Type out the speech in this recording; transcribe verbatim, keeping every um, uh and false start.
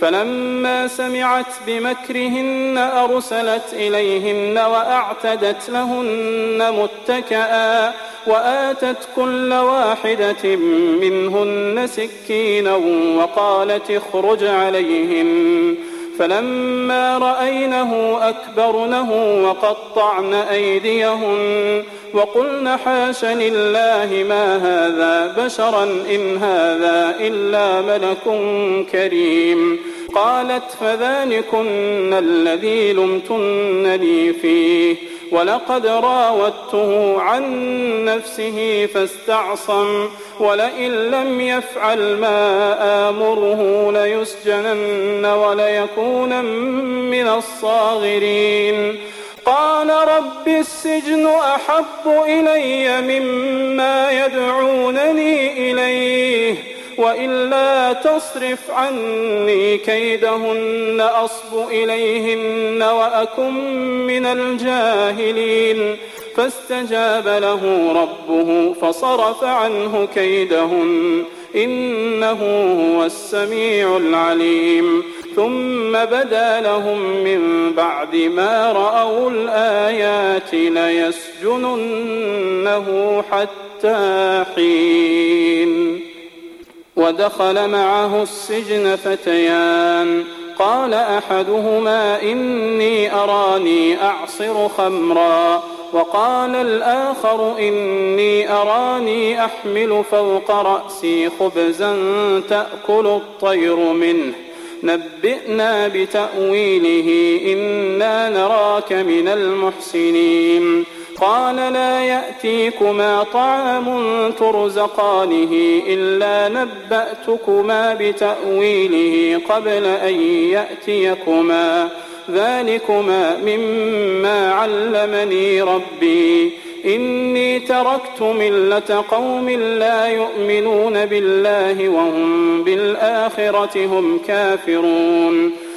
فلما سمعت بمكرهن أرسلت إليهن وأعتدت لهن متكئا وآتت كل واحدة منهن سكينا وقالت اخرج عليهن فلما رأينه أكبرنه وقطعن أيديهن وقلن حاش لله ما هذا بشرا إن هذا إلا ملك كريم. قالت فذلكن الذي لمتنني فيه ولقد راودته عن نفسه فاستعصم ولئن لم يفعل ما آمره ليسجنن وليكون من الصاغرين. قال رب السجن أحب إلي مما يدعونني إليه وإلا تصرف عني كيدهن أصب إليهن وأكن من الجاهلين. فاستجاب له ربه فصرف عنه كيدهن إنه هو السميع العليم. ثم بدا لهم من بعد ما رأوا الآيات ليسجننه حتى حين. ودخل معه السجن فتيان قال أحدهما إني أراني أعصر خمرا وقال الآخر إني أراني أحمل فوق رأسي خبزا تأكل الطير منه نبئنا بتأويله إنا نراك من المحسنين. قال لا يأتيكما طعام ترزقانه إلا نبأتكما بتأويله قبل أن يأتيكما ذلكما مما علمني ربي إني تركت ملة قوم لا يؤمنون بالله وهم بالآخرة هم كافرون.